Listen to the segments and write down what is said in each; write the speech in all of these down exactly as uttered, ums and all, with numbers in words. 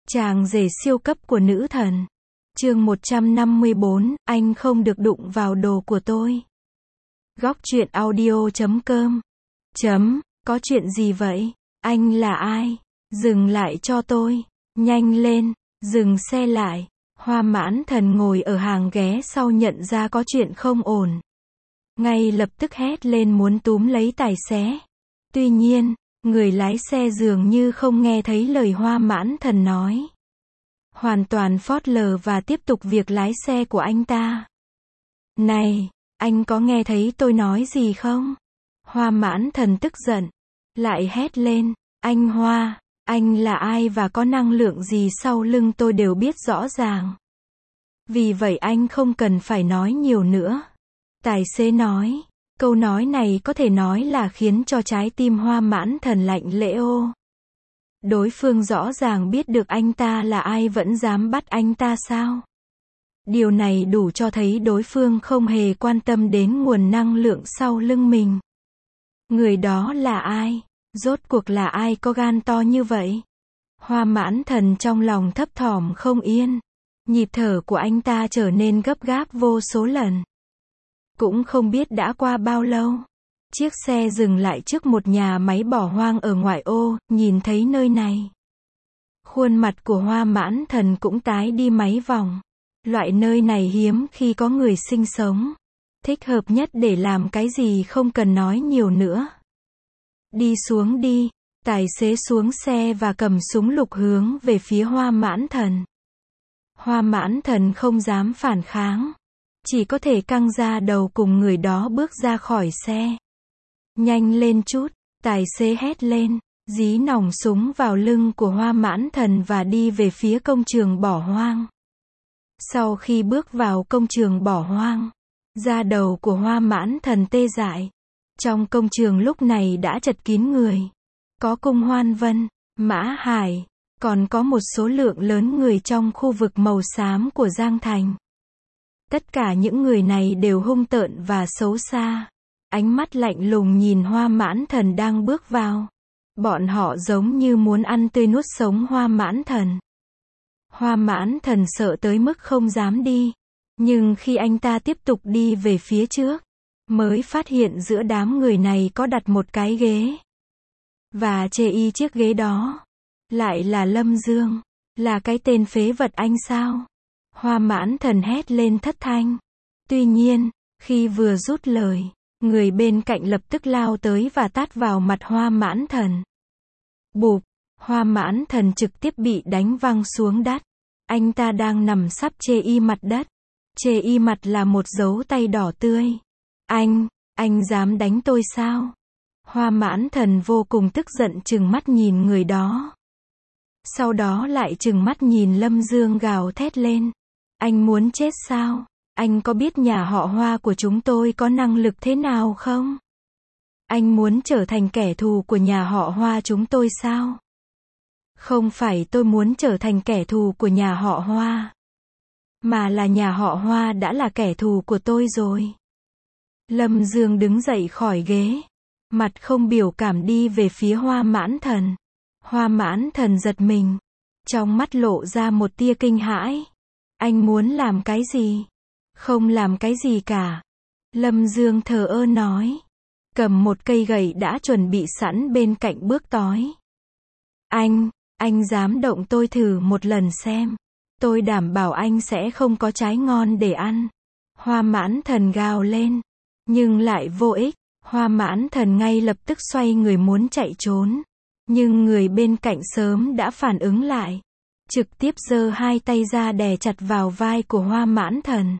Chàng rể siêu cấp của nữ thần. Chương một trăm năm mươi bốn, anh không được đụng vào đồ của tôi. Góc truyện audio chấm com. Chấm, có chuyện gì vậy? Anh là ai? Dừng lại cho tôi. Nhanh lên, dừng xe lại. Hoa Mãn Thần ngồi ở hàng ghé sau nhận ra có chuyện không ổn. Ngay lập tức hét lên muốn túm lấy tài xế. Tuy nhiên, người lái xe dường như không nghe thấy lời Hoa Mãn Thần nói. Hoàn toàn phớt lờ và tiếp tục việc lái xe của anh ta. Này, anh có nghe thấy tôi nói gì không? Hoa Mãn Thần tức giận. Lại hét lên, anh Hoa, anh là ai và có năng lượng gì sau lưng tôi đều biết rõ ràng. Vì vậy anh không cần phải nói nhiều nữa. Tài xế nói, câu nói này có thể nói là khiến cho trái tim Hoa Mãn Thần lạnh lẽo ô. Đối phương rõ ràng biết được anh ta là ai vẫn dám bắt anh ta sao? Điều này đủ cho thấy đối phương không hề quan tâm đến nguồn năng lượng sau lưng mình. Người đó là ai? Rốt cuộc là ai có gan to như vậy? Hoa Mãn Thần trong lòng thấp thỏm không yên. Nhịp thở của anh ta trở nên gấp gáp vô số lần. Cũng không biết đã qua bao lâu. Chiếc xe dừng lại trước một nhà máy bỏ hoang ở ngoại ô, nhìn thấy nơi này. Khuôn mặt của Hoa Mãn Thần cũng tái đi mấy vòng. Loại nơi này hiếm khi có người sinh sống. Thích hợp nhất để làm cái gì không cần nói nhiều nữa. Đi xuống đi. Tài xế xuống xe và cầm súng lục hướng về phía Hoa Mãn Thần. Hoa Mãn Thần không dám phản kháng. Chỉ có thể căng ra đầu cùng người đó bước ra khỏi xe. Nhanh lên chút, tài xế hét lên, dí nòng súng vào lưng của Hoa Mãn Thần và đi về phía công trường bỏ hoang. Sau khi bước vào công trường bỏ hoang, da đầu của Hoa Mãn Thần tê dại. Trong công trường lúc này đã chật kín người. Có Cung Hoan Vân, Mã Hải, còn có một số lượng lớn người trong khu vực màu xám của Giang Thành. Tất cả những người này đều hung tợn và xấu xa. Ánh mắt lạnh lùng nhìn Hoa Mãn Thần đang bước vào. Bọn họ giống như muốn ăn tươi nuốt sống Hoa Mãn Thần. Hoa Mãn Thần sợ tới mức không dám đi. Nhưng khi anh ta tiếp tục đi về phía trước, mới phát hiện giữa đám người này có đặt một cái ghế. Và chê y chiếc ghế đó. Lại là Lâm Dương. Là cái tên phế vật anh sao? Hoa Mãn Thần hét lên thất thanh. Tuy nhiên, khi vừa rút lời, người bên cạnh lập tức lao tới và tát vào mặt Hoa Mãn Thần. Bụp, Hoa Mãn Thần trực tiếp bị đánh văng xuống đất. Anh ta đang nằm sắp chê y mặt đất. Chê y mặt là một dấu tay đỏ tươi. Anh, anh dám đánh tôi sao? Hoa Mãn Thần vô cùng tức giận trừng mắt nhìn người đó. Sau đó lại trừng mắt nhìn Lâm Dương gào thét lên. Anh muốn chết sao? Anh có biết nhà họ Hoa của chúng tôi có năng lực thế nào không? Anh muốn trở thành kẻ thù của nhà họ Hoa chúng tôi sao? Không phải tôi muốn trở thành kẻ thù của nhà họ Hoa. Mà là nhà họ Hoa đã là kẻ thù của tôi rồi. Lâm Dương đứng dậy khỏi ghế. Mặt không biểu cảm đi về phía Hoa Mãn Thần. Hoa Mãn Thần giật mình. Trong mắt lộ ra một tia kinh hãi. Anh muốn làm cái gì? Không làm cái gì cả. Lâm Dương thờ ơ nói. Cầm một cây gậy đã chuẩn bị sẵn bên cạnh bước tới. Anh, anh dám động tôi thử một lần xem. Tôi đảm bảo anh sẽ không có trái ngon để ăn. Hoa Mãn Thần gào lên. Nhưng lại vô ích. Hoa Mãn Thần ngay lập tức xoay người muốn chạy trốn. Nhưng người bên cạnh sớm đã phản ứng lại. Trực tiếp giơ hai tay ra đè chặt vào vai của Hoa Mãn Thần.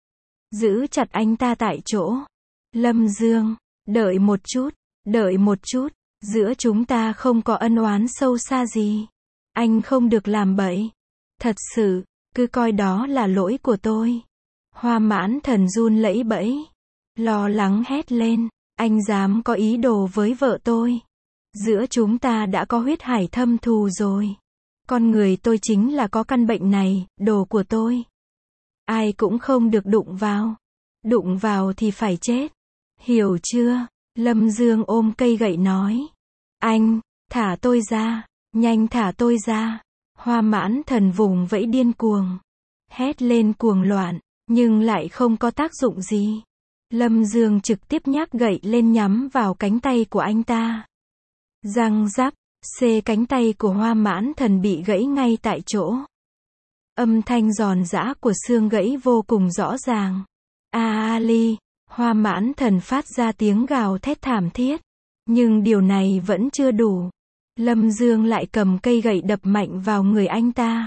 Giữ chặt anh ta tại chỗ. Lâm Dương, đợi một chút, đợi một chút, giữa chúng ta không có ân oán sâu xa gì. Anh không được làm bậy. Thật sự, cứ coi đó là lỗi của tôi. Hoa Mãn Thần run lẩy bẩy. Lo lắng hét lên, anh dám có ý đồ với vợ tôi. Giữa chúng ta đã có huyết hải thâm thù rồi. Con người tôi chính là có căn bệnh này, đồ của tôi. Ai cũng không được đụng vào. Đụng vào thì phải chết. Hiểu chưa? Lâm Dương ôm cây gậy nói. Anh, thả tôi ra. Nhanh thả tôi ra. Hoa Mãn Thần vùng vẫy điên cuồng, hét lên cuồng loạn, nhưng lại không có tác dụng gì. Lâm Dương trực tiếp nhấc gậy lên nhắm vào cánh tay của anh ta. Răng rắc, xê cánh tay của Hoa Mãn Thần bị gãy ngay tại chỗ. Âm thanh giòn giã của xương gãy vô cùng rõ ràng. A Ali, Hoa Mãn Thần phát ra tiếng gào thét thảm thiết. Nhưng điều này vẫn chưa đủ. Lâm Dương lại cầm cây gậy đập mạnh vào người anh ta.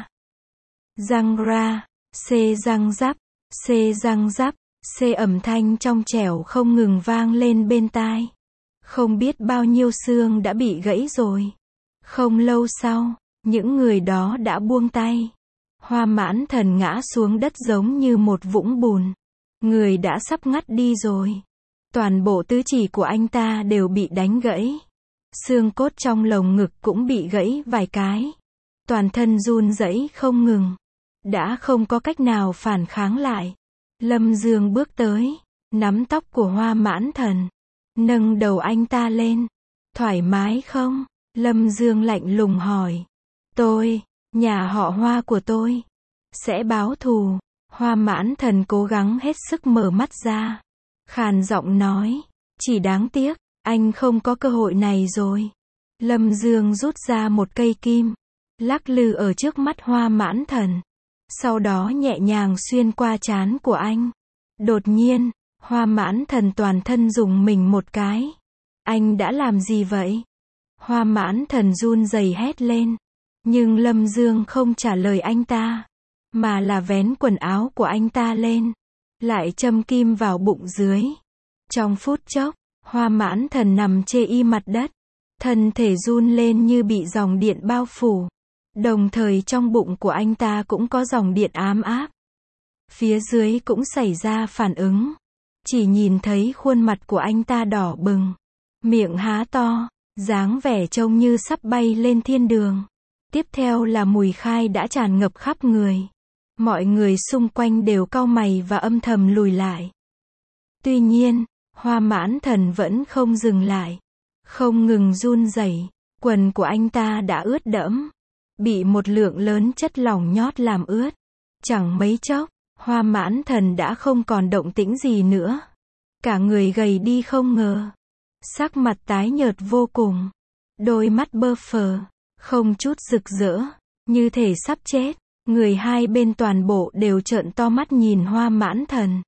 Răng ra, xê răng rắc, xê răng rắc, xê âm thanh trong trẻo không ngừng vang lên bên tai. Không biết bao nhiêu xương đã bị gãy rồi. Không lâu sau, những người đó đã buông tay. Hoa Mãn Thần ngã xuống đất giống như một vũng bùn. Người đã sắp ngắt đi rồi. Toàn bộ tứ chi của anh ta đều bị đánh gãy. Xương cốt trong lồng ngực cũng bị gãy vài cái. Toàn thân run rẩy không ngừng. Đã không có cách nào phản kháng lại. Lâm Dương bước tới, nắm tóc của Hoa Mãn Thần, nâng đầu anh ta lên. Thoải mái không? Lâm Dương lạnh lùng hỏi. Tôi, nhà họ Hoa của tôi, sẽ báo thù. Hoa Mãn Thần cố gắng hết sức mở mắt ra. Khàn giọng nói. Chỉ đáng tiếc, anh không có cơ hội này rồi. Lâm Dương rút ra một cây kim, lắc lư ở trước mắt Hoa Mãn Thần. Sau đó nhẹ nhàng xuyên qua trán của anh. Đột nhiên, Hoa Mãn Thần toàn thân rùng mình một cái. Anh đã làm gì vậy? Hoa Mãn Thần run rẩy hét lên. Nhưng Lâm Dương không trả lời anh ta, mà là vén quần áo của anh ta lên, lại châm kim vào bụng dưới. Trong phút chốc, Hoa Mãn Thần nằm chê y mặt đất, thân thể run lên như bị dòng điện bao phủ. Đồng thời trong bụng của anh ta cũng có dòng điện ám áp. Phía dưới cũng xảy ra phản ứng. Chỉ nhìn thấy khuôn mặt của anh ta đỏ bừng, miệng há to, dáng vẻ trông như sắp bay lên thiên đường. Tiếp theo là mùi khai đã tràn ngập khắp người. Mọi người xung quanh đều cau mày và âm thầm lùi lại. Tuy nhiên, Hoa Mãn Thần vẫn không dừng lại. Không ngừng run rẩy, quần của anh ta đã ướt đẫm, bị một lượng lớn chất lỏng nhót làm ướt. Chẳng mấy chốc, Hoa Mãn Thần đã không còn động tĩnh gì nữa. Cả người gầy đi không ngờ. Sắc mặt tái nhợt vô cùng. Đôi mắt bơ phờ, không chút rực rỡ, như thể sắp chết. Người hai bên toàn bộ đều trợn to mắt nhìn Hoa Mãn Thần.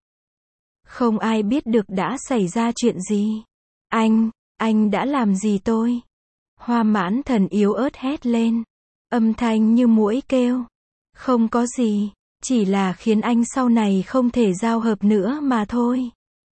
Không ai biết được đã xảy ra chuyện gì. Anh, anh đã làm gì tôi? Hoa Mãn Thần yếu ớt hét lên. Âm thanh như muỗi kêu. Không có gì, chỉ là khiến anh sau này không thể giao hợp nữa mà thôi.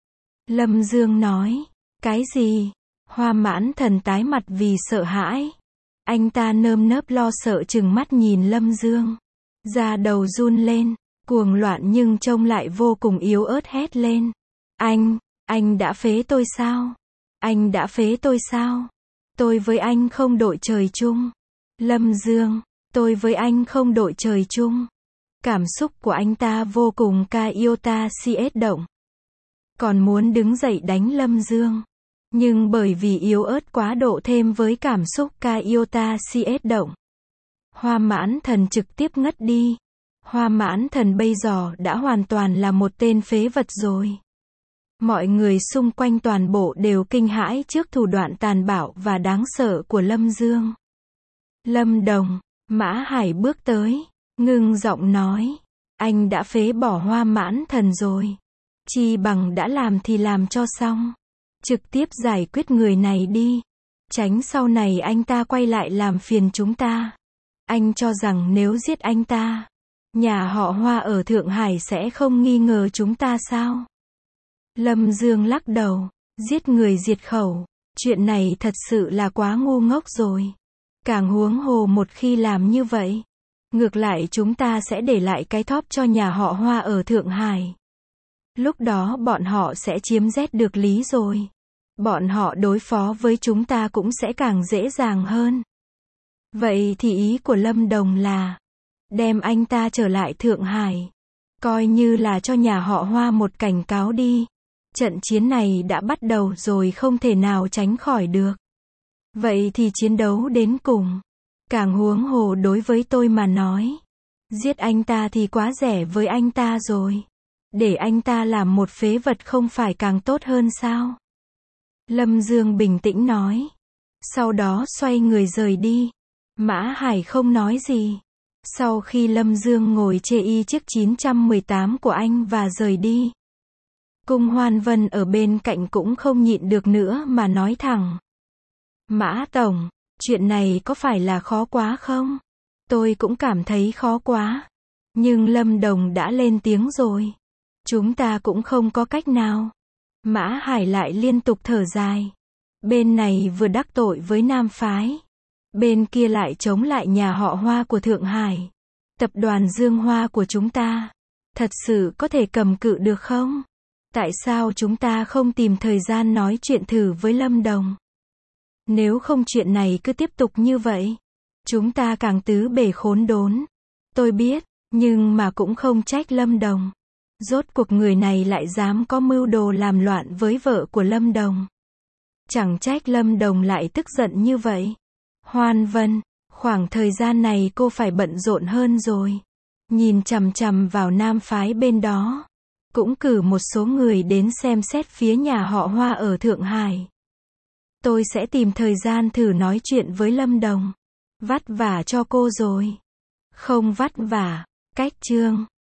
Lâm Dương nói. Cái gì? Hoa Mãn Thần tái mặt vì sợ hãi. Anh ta nơm nớp lo sợ trừng mắt nhìn Lâm Dương. Da đầu run lên, cuồng loạn nhưng trông lại vô cùng yếu ớt hét lên. Anh, anh đã phế tôi sao? Anh đã phế tôi sao? Tôi với anh không đội trời chung. Lâm Dương, tôi với anh không đội trời chung. Cảm xúc của anh ta vô cùng ca iota siết động. Còn muốn đứng dậy đánh Lâm Dương. Nhưng bởi vì yếu ớt quá độ thêm với cảm xúc ca iota siết động, Hoa Mãn Thần trực tiếp ngất đi. Hoa Mãn Thần bây giờ đã hoàn toàn là một tên phế vật rồi. Mọi người xung quanh toàn bộ đều kinh hãi trước thủ đoạn tàn bạo và đáng sợ của Lâm Dương. Lâm Đồng, Mã Hải bước tới, ngưng giọng nói. Anh đã phế bỏ Hoa Mãn Thần rồi. Chi bằng đã làm thì làm cho xong. Trực tiếp giải quyết người này đi. Tránh sau này anh ta quay lại làm phiền chúng ta. Anh cho rằng nếu giết anh ta, nhà họ Hoa ở Thượng Hải sẽ không nghi ngờ chúng ta sao? Lâm Dương lắc đầu. Giết người diệt khẩu. Chuyện này thật sự là quá ngu ngốc rồi. Càng huống hồ một khi làm như vậy, ngược lại chúng ta sẽ để lại cái thóp cho nhà họ Hoa ở Thượng Hải. Lúc đó bọn họ sẽ chiếm rét được lý rồi. Bọn họ đối phó với chúng ta cũng sẽ càng dễ dàng hơn. Vậy thì ý của Lâm Đồng là đem anh ta trở lại Thượng Hải. Coi như là cho nhà họ Hoa một cảnh cáo đi. Trận chiến này đã bắt đầu rồi không thể nào tránh khỏi được. Vậy thì chiến đấu đến cùng. Càng huống hồ đối với tôi mà nói. Giết anh ta thì quá rẻ với anh ta rồi. Để anh ta làm một phế vật không phải càng tốt hơn sao? Lâm Dương bình tĩnh nói. Sau đó xoay người rời đi. Mã Hải không nói gì. Sau khi Lâm Dương ngồi chê y chiếc chín trăm mười tám của anh và rời đi. Cung Hoan Vân ở bên cạnh cũng không nhịn được nữa mà nói thẳng. Mã Tổng, chuyện này có phải là khó quá không? Tôi cũng cảm thấy khó quá. Nhưng Lâm Đồng đã lên tiếng rồi. Chúng ta cũng không có cách nào. Mã Hải lại liên tục thở dài. Bên này vừa đắc tội với Nam Phái. Bên kia lại chống lại nhà họ Hoa của Thượng Hải. Tập đoàn Dương Hoa của chúng ta. Thật sự có thể cầm cự được không? Tại sao chúng ta không tìm thời gian nói chuyện thử với Lâm Đồng? Nếu không chuyện này cứ tiếp tục như vậy. Chúng ta càng tứ bề khốn đốn. Tôi biết, nhưng mà cũng không trách Lâm Đồng. Rốt cuộc người này lại dám có mưu đồ làm loạn với vợ của Lâm Đồng. Chẳng trách Lâm Đồng lại tức giận như vậy. Hoan Vân, khoảng thời gian này cô phải bận rộn hơn rồi. Nhìn chằm chằm vào Nam Phái bên đó. Cũng cử một số người đến xem xét phía nhà họ Hoa ở Thượng Hải. Tôi sẽ tìm thời gian thử nói chuyện với Lâm Đồng. Vất vả cho cô rồi. Không vất vả. Cách chương